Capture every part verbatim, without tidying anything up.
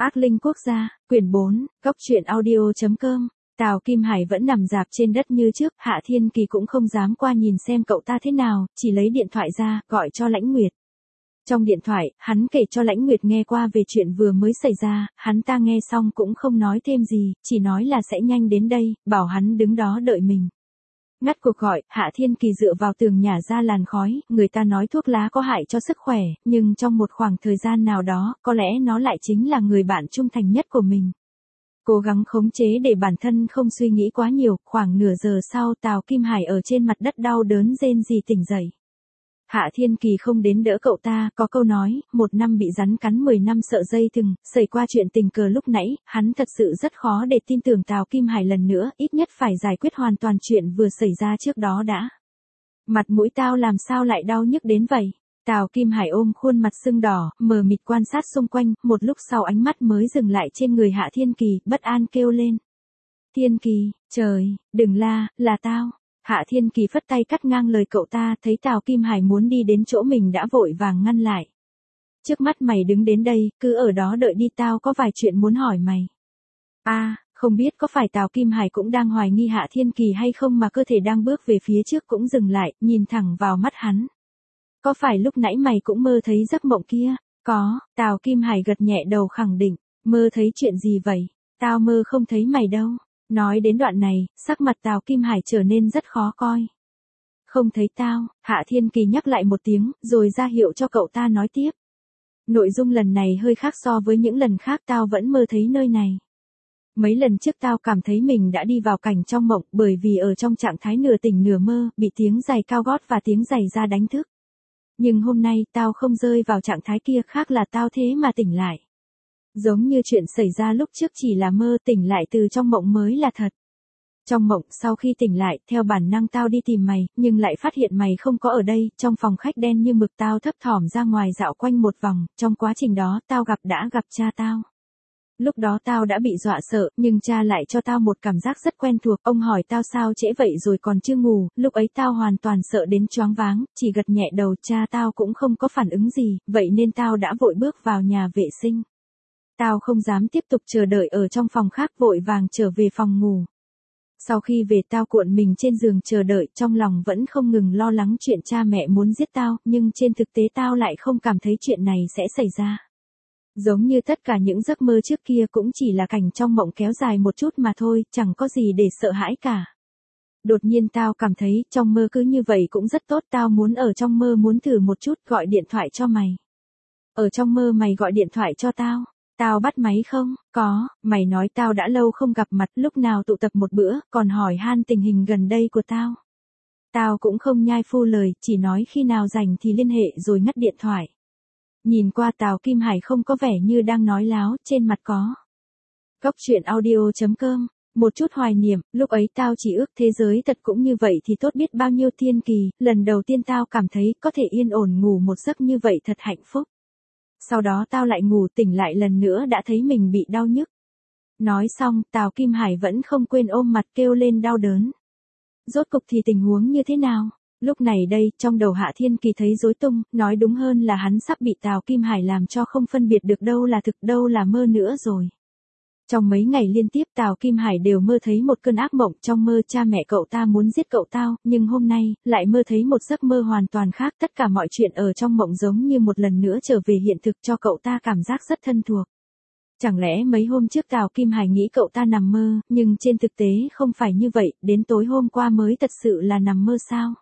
Ác linh quốc gia, quyển bốn, góc truyện audio.com. Tào Kim Hải vẫn nằm rạp trên đất như trước, Hạ Thiên Kỳ cũng không dám qua nhìn xem cậu ta thế nào, chỉ lấy điện thoại ra, gọi cho Lãnh Nguyệt. Trong điện thoại, hắn kể cho Lãnh Nguyệt nghe qua về chuyện vừa mới xảy ra, hắn ta nghe xong cũng không nói thêm gì, chỉ nói là sẽ nhanh đến đây, bảo hắn đứng đó đợi mình. Ngắt cuộc gọi, Hạ Thiên Kỳ dựa vào tường nhả ra làn khói, người ta nói thuốc lá có hại cho sức khỏe, nhưng trong một khoảng thời gian nào đó, có lẽ nó lại chính là người bạn trung thành nhất của mình. Cố gắng khống chế để bản thân không suy nghĩ quá nhiều, khoảng nửa giờ sau Tào Kim Hải ở trên mặt đất đau đớn rên rỉ tỉnh dậy. Hạ Thiên Kỳ không đến đỡ cậu ta, có câu nói, một năm bị rắn cắn mười năm sợ dây thừng, xảy qua chuyện tình cờ lúc nãy, hắn thật sự rất khó để tin tưởng Tào Kim Hải lần nữa, ít nhất phải giải quyết hoàn toàn chuyện vừa xảy ra trước đó đã. Mặt mũi tao làm sao lại đau nhức đến vậy? Tào Kim Hải ôm khuôn mặt sưng đỏ, mờ mịt quan sát xung quanh, một lúc sau ánh mắt mới dừng lại trên người Hạ Thiên Kỳ, bất an kêu lên. Thiên Kỳ, trời, đừng la, là tao. Hạ Thiên Kỳ phất tay cắt ngang lời cậu ta, thấy Tào Kim Hải muốn đi đến chỗ mình đã vội vàng ngăn lại. Trước mắt mày đứng đến đây, cứ ở đó đợi đi, tao có vài chuyện muốn hỏi mày. A, à, không biết có phải Tào Kim Hải cũng đang hoài nghi Hạ Thiên Kỳ hay không mà cơ thể đang bước về phía trước cũng dừng lại, nhìn thẳng vào mắt hắn. Có phải lúc nãy mày cũng mơ thấy giấc mộng kia? Có, Tào Kim Hải gật nhẹ đầu khẳng định, mơ thấy chuyện gì vậy? Tao mơ không thấy mày đâu. Nói đến đoạn này, sắc mặt Tào Kim Hải trở nên rất khó coi. Không thấy tao, Hạ Thiên Kỳ nhắc lại một tiếng, rồi ra hiệu cho cậu ta nói tiếp. Nội dung lần này hơi khác so với những lần khác, tao vẫn mơ thấy nơi này. Mấy lần trước tao cảm thấy mình đã đi vào cảnh trong mộng, bởi vì ở trong trạng thái nửa tỉnh nửa mơ, bị tiếng giày cao gót và tiếng giày da đánh thức. Nhưng hôm nay, tao không rơi vào trạng thái kia, khác là tao thế mà tỉnh lại. Giống như chuyện xảy ra lúc trước chỉ là mơ, tỉnh lại từ trong mộng mới là thật. Trong mộng, sau khi tỉnh lại, theo bản năng tao đi tìm mày, nhưng lại phát hiện mày không có ở đây, trong phòng khách đen như mực tao thấp thỏm ra ngoài dạo quanh một vòng, trong quá trình đó tao gặp đã gặp cha tao. Lúc đó tao đã bị dọa sợ, nhưng cha lại cho tao một cảm giác rất quen thuộc, ông hỏi tao sao trễ vậy rồi còn chưa ngủ, lúc ấy tao hoàn toàn sợ đến choáng váng, chỉ gật nhẹ đầu, cha tao cũng không có phản ứng gì, vậy nên tao đã vội bước vào nhà vệ sinh. Tao không dám tiếp tục chờ đợi ở trong phòng khác, vội vàng trở về phòng ngủ. Sau khi về tao cuộn mình trên giường chờ đợi, trong lòng vẫn không ngừng lo lắng chuyện cha mẹ muốn giết tao, nhưng trên thực tế tao lại không cảm thấy chuyện này sẽ xảy ra. Giống như tất cả những giấc mơ trước kia cũng chỉ là cảnh trong mộng kéo dài một chút mà thôi, chẳng có gì để sợ hãi cả. Đột nhiên tao cảm thấy, trong mơ cứ như vậy cũng rất tốt, tao muốn ở trong mơ muốn thử một chút, gọi điện thoại cho mày. Ở trong mơ mày gọi điện thoại cho tao. Tao bắt máy không? Có, mày nói tao đã lâu không gặp mặt, lúc nào tụ tập một bữa, còn hỏi han tình hình gần đây của tao. Tao cũng không nhai phu lời, chỉ nói khi nào rảnh thì liên hệ rồi ngắt điện thoại. Nhìn qua Tào Kim Hải không có vẻ như đang nói láo, trên mặt có. Góc truyện audio.com, một chút hoài niệm, lúc ấy tao chỉ ước thế giới thật cũng như vậy thì tốt biết bao nhiêu. Thiên Kỳ, lần đầu tiên tao cảm thấy có thể yên ổn ngủ một giấc như vậy thật hạnh phúc. Sau đó tao lại ngủ, tỉnh lại lần nữa đã thấy mình bị đau nhức. Nói xong, Tào Kim Hải vẫn không quên ôm mặt kêu lên đau đớn. Rốt cục thì tình huống như thế nào? Lúc này đây, trong đầu Hạ Thiên Kỳ thấy rối tung, nói đúng hơn là hắn sắp bị Tào Kim Hải làm cho không phân biệt được đâu là thực đâu là mơ nữa rồi. Trong mấy ngày liên tiếp Tào Kim Hải đều mơ thấy một cơn ác mộng, trong mơ cha mẹ cậu ta muốn giết cậu tao, nhưng hôm nay, lại mơ thấy một giấc mơ hoàn toàn khác, tất cả mọi chuyện ở trong mộng giống như một lần nữa trở về hiện thực cho cậu ta cảm giác rất thân thuộc. Chẳng lẽ mấy hôm trước Tào Kim Hải nghĩ cậu ta nằm mơ, nhưng trên thực tế không phải như vậy, đến tối hôm qua mới thật sự là nằm mơ sao?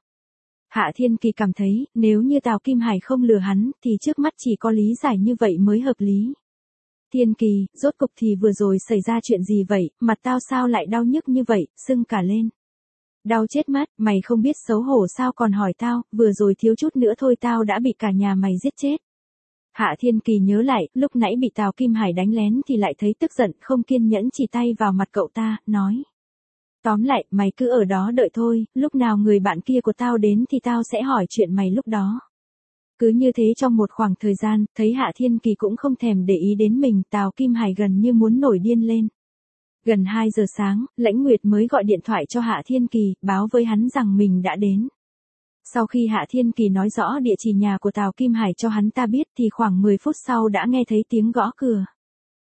Hạ Thiên Kỳ cảm thấy, nếu như Tào Kim Hải không lừa hắn, thì trước mắt chỉ có lý giải như vậy mới hợp lý. Thiên Kỳ, rốt cục thì vừa rồi xảy ra chuyện gì vậy, mặt tao sao lại đau nhức như vậy, sưng cả lên. Đau chết mất, mày không biết xấu hổ sao còn hỏi tao, vừa rồi thiếu chút nữa thôi tao đã bị cả nhà mày giết chết. Hạ Thiên Kỳ nhớ lại, lúc nãy bị Tào Kim Hải đánh lén thì lại thấy tức giận, không kiên nhẫn chỉ tay vào mặt cậu ta, nói. Tóm lại, mày cứ ở đó đợi thôi, lúc nào người bạn kia của tao đến thì tao sẽ hỏi chuyện mày lúc đó. Cứ như thế trong một khoảng thời gian, thấy Hạ Thiên Kỳ cũng không thèm để ý đến mình, Tào Kim Hải gần như muốn nổi điên lên. Gần hai giờ sáng, Lãnh Nguyệt mới gọi điện thoại cho Hạ Thiên Kỳ, báo với hắn rằng mình đã đến. Sau khi Hạ Thiên Kỳ nói rõ địa chỉ nhà của Tào Kim Hải cho hắn ta biết thì khoảng mười phút sau đã nghe thấy tiếng gõ cửa.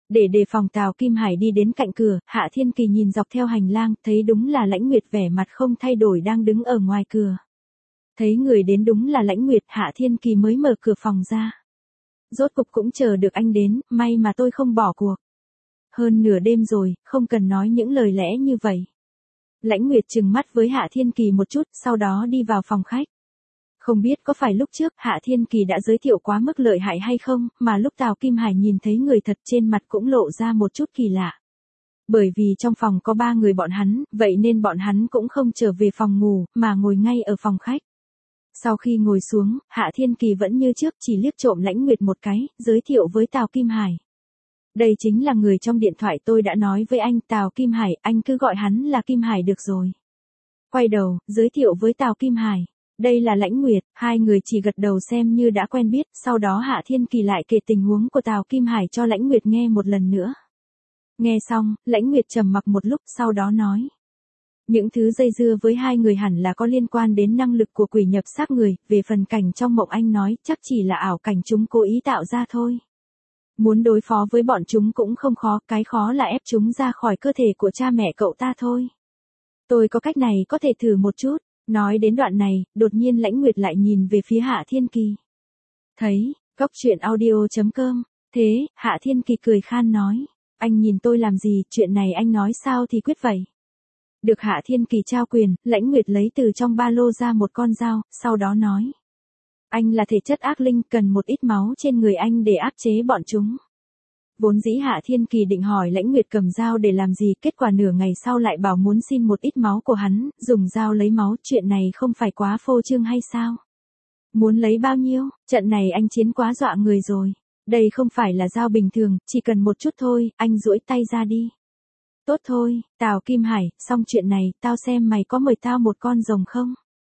Để đề phòng Tào Kim Hải đi đến cạnh cửa, Hạ Thiên Kỳ nhìn dọc theo hành lang, thấy đúng là Lãnh Nguyệt vẻ mặt không thay đổi đang đứng ở ngoài cửa. Thấy người đến đúng là Lãnh Nguyệt, Hạ Thiên Kỳ mới mở cửa phòng ra. Rốt cục cũng chờ được anh đến, may mà tôi không bỏ cuộc. Hơn nửa đêm rồi, không cần nói những lời lẽ như vậy. Lãnh Nguyệt trừng mắt với Hạ Thiên Kỳ một chút, sau đó đi vào phòng khách. Không biết có phải lúc trước Hạ Thiên Kỳ đã giới thiệu quá mức lợi hại hay không, mà lúc Tào Kim Hải nhìn thấy người thật trên mặt cũng lộ ra một chút kỳ lạ. Bởi vì trong phòng có ba người bọn hắn, vậy nên bọn hắn cũng không trở về phòng ngủ, mà ngồi ngay ở phòng khách. Sau khi ngồi xuống, Hạ Thiên Kỳ vẫn như trước chỉ liếc trộm Lãnh Nguyệt một cái, giới thiệu với Tào Kim Hải. Đây chính là người trong điện thoại tôi đã nói với anh, Tào Kim Hải, anh cứ gọi hắn là Kim Hải được rồi. Quay đầu, giới thiệu với Tào Kim Hải. Đây là Lãnh Nguyệt, hai người chỉ gật đầu xem như đã quen biết, sau đó Hạ Thiên Kỳ lại kể tình huống của Tào Kim Hải cho Lãnh Nguyệt nghe một lần nữa. Nghe xong, Lãnh Nguyệt trầm mặc một lúc, sau đó nói. Những thứ dây dưa với hai người hẳn là có liên quan đến năng lực của quỷ nhập xác người, về phần cảnh trong mộng anh nói chắc chỉ là ảo cảnh chúng cố ý tạo ra thôi. Muốn đối phó với bọn chúng cũng không khó, cái khó là ép chúng ra khỏi cơ thể của cha mẹ cậu ta thôi. Tôi có cách này có thể thử một chút. Nói đến đoạn này, đột nhiên Lãnh Nguyệt lại nhìn về phía Hạ Thiên Kỳ. Thấy, góc truyện audio chấm com. Thế, Hạ Thiên Kỳ cười khan nói. Anh nhìn tôi làm gì, chuyện này anh nói sao thì quyết vậy. Được Hạ Thiên Kỳ trao quyền, Lãnh Nguyệt lấy từ trong ba lô ra một con dao, sau đó nói. Anh là thể chất ác linh, cần một ít máu trên người anh để áp chế bọn chúng. Vốn dĩ Hạ Thiên Kỳ định hỏi Lãnh Nguyệt cầm dao để làm gì, kết quả nửa ngày sau lại bảo muốn xin một ít máu của hắn, dùng dao lấy máu, chuyện này không phải quá phô trương hay sao? Muốn lấy bao nhiêu, trận này anh chiến quá dọa người rồi. Đây không phải là dao bình thường, chỉ cần một chút thôi, anh duỗi tay ra đi. Tốt thôi, Tào Kim Hải, xong chuyện này, tao xem mày có mời tao một con rồng không?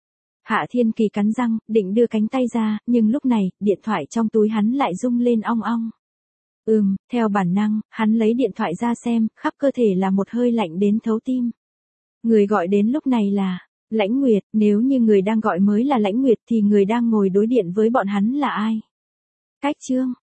Hạ Thiên Kỳ cắn răng, định đưa cánh tay ra, nhưng lúc này, điện thoại trong túi hắn lại rung lên ong ong. Ừm, theo bản năng, hắn lấy điện thoại ra xem, khắp cơ thể là một hơi lạnh đến thấu tim. Người gọi đến lúc này là Lãnh Nguyệt, nếu như người đang gọi mới là Lãnh Nguyệt thì người đang ngồi đối điện với bọn hắn là ai? Cách chương